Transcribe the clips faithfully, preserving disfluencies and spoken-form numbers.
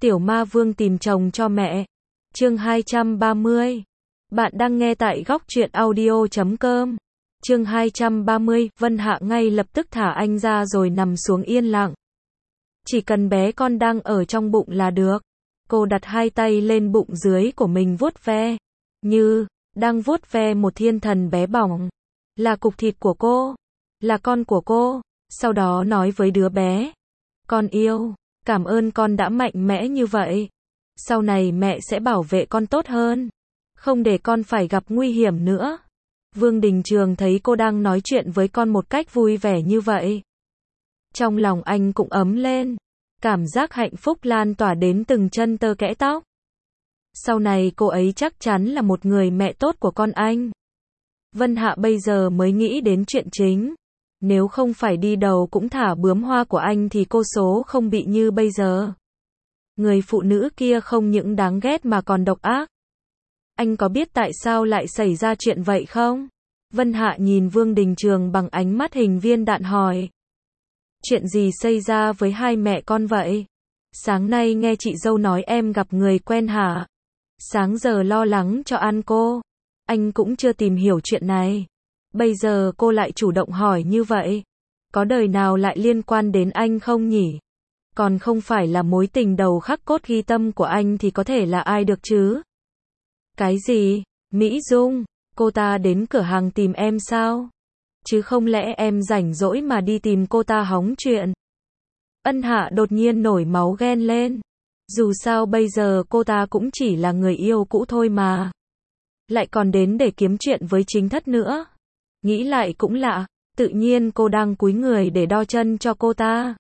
Tiểu Ma Vương tìm chồng cho mẹ. Chương hai trăm ba mươi. Bạn đang nghe tại góc truyện audio chấm com. Chương hai trăm ba mươi, Vân Hạ ngay lập tức thả anh ra rồi nằm xuống yên lặng. Chỉ cần bé con đang ở trong bụng là được. Cô đặt hai tay lên bụng dưới của mình vuốt ve, như đang vuốt ve một thiên thần bé bỏng. Là cục thịt của cô, là con của cô. Sau đó nói với đứa bé, con yêu, cảm ơn con đã mạnh mẽ như vậy. Sau này mẹ sẽ bảo vệ con tốt hơn, không để con phải gặp nguy hiểm nữa. Vương Đình Trường thấy cô đang nói chuyện với con một cách vui vẻ như vậy, trong lòng anh cũng ấm lên, cảm giác hạnh phúc lan tỏa đến từng chân tơ kẽ tóc. Sau này cô ấy chắc chắn là một người mẹ tốt của con anh. Vân Hạ bây giờ mới nghĩ đến chuyện chính. Nếu không phải đi đầu cũng thả bướm hoa của anh thì cô số không bị như bây giờ. Người phụ nữ kia không những đáng ghét mà còn độc ác. Anh có biết tại sao lại xảy ra chuyện vậy không? Vân Hạ nhìn Vương Đình Trường bằng ánh mắt hình viên đạn hỏi. Chuyện gì xảy ra với hai mẹ con vậy? Sáng nay nghe chị dâu nói em gặp người quen hả? Sáng giờ lo lắng cho An cô. Anh cũng chưa tìm hiểu chuyện này. Bây giờ cô lại chủ động hỏi như vậy. Có đời nào lại liên quan đến anh không nhỉ? Còn không phải là mối tình đầu khắc cốt ghi tâm của anh thì có thể là ai được chứ? Cái gì? Mỹ Dung, cô ta đến cửa hàng tìm em sao? Chứ không lẽ em rảnh rỗi mà đi tìm cô ta hóng chuyện? Ân Hạ đột nhiên nổi máu ghen lên. Dù sao bây giờ cô ta cũng chỉ là người yêu cũ thôi mà. Lại còn đến để kiếm chuyện với chính thất nữa. Nghĩ lại cũng lạ, tự nhiên cô đang cúi người để đo chân cho cô ta.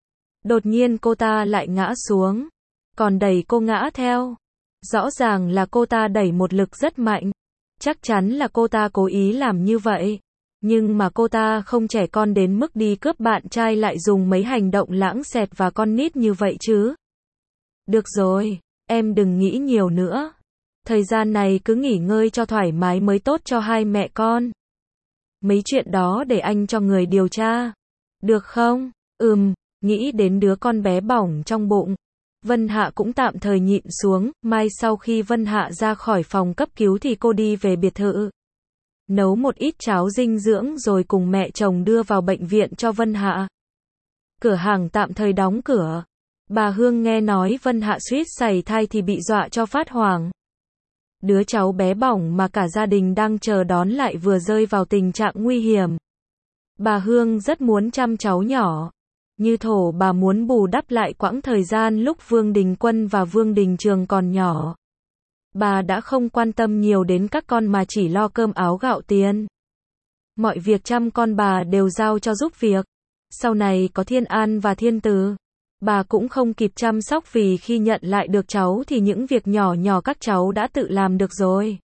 Đột nhiên cô ta lại ngã xuống, còn đẩy cô ngã theo. Rõ ràng là cô ta đẩy một lực rất mạnh. Chắc chắn là cô ta cố ý làm như vậy. Nhưng mà cô ta không trẻ con đến mức đi cướp bạn trai lại dùng mấy hành động lãng xẹt và con nít như vậy chứ. Được rồi, em đừng nghĩ nhiều nữa. Thời gian này cứ nghỉ ngơi cho thoải mái mới tốt cho hai mẹ con. Mấy chuyện đó để anh cho người điều tra. Được không? Ừm, nghĩ đến đứa con bé bỏng trong bụng. Vân Hạ cũng tạm thời nhịn xuống, mai sau khi Vân Hạ ra khỏi phòng cấp cứu thì cô đi về biệt thự. Nấu một ít cháo dinh dưỡng rồi cùng mẹ chồng đưa vào bệnh viện cho Vân Hạ. Cửa hàng tạm thời đóng cửa. Bà Hương nghe nói Vân Hạ suýt sảy thai thì bị dọa cho phát hoảng. Đứa cháu bé bỏng mà cả gia đình đang chờ đón lại vừa rơi vào tình trạng nguy hiểm. Bà Hương rất muốn chăm cháu nhỏ. Như thổ bà muốn bù đắp lại quãng thời gian lúc Vương Đình Quân và Vương Đình Trường còn nhỏ. Bà đã không quan tâm nhiều đến các con mà chỉ lo cơm áo gạo tiền. Mọi việc chăm con bà đều giao cho giúp việc. Sau này có Thiên An và Thiên Từ, bà cũng không kịp chăm sóc vì khi nhận lại được cháu thì những việc nhỏ nhỏ các cháu đã tự làm được rồi.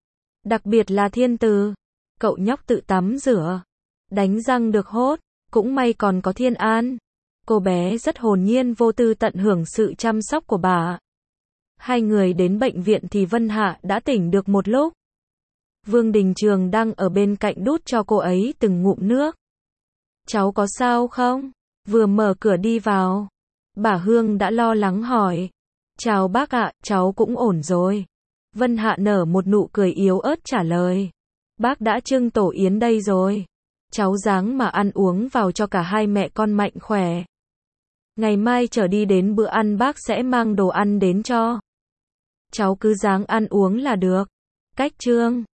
Đặc biệt là Thiên Từ, cậu nhóc tự tắm rửa, đánh răng được hốt, cũng may còn có Thiên An. Cô bé rất hồn nhiên vô tư tận hưởng sự chăm sóc của bà. Hai người đến bệnh viện thì Vân Hạ đã tỉnh được một lúc. Vương Đình Trường đang ở bên cạnh đút cho cô ấy từng ngụm nước. Cháu có sao không? Vừa mở cửa đi vào, bà Hương đã lo lắng hỏi. Chào bác ạ, cháu cũng ổn rồi. Vân Hạ nở một nụ cười yếu ớt trả lời. Bác đã trưng tổ yến đây rồi. Cháu ráng mà ăn uống vào cho cả hai mẹ con mạnh khỏe. Ngày mai trở đi đến bữa ăn bác sẽ mang đồ ăn đến cho. Cháu cứ ráng ăn uống là được. Cách trương.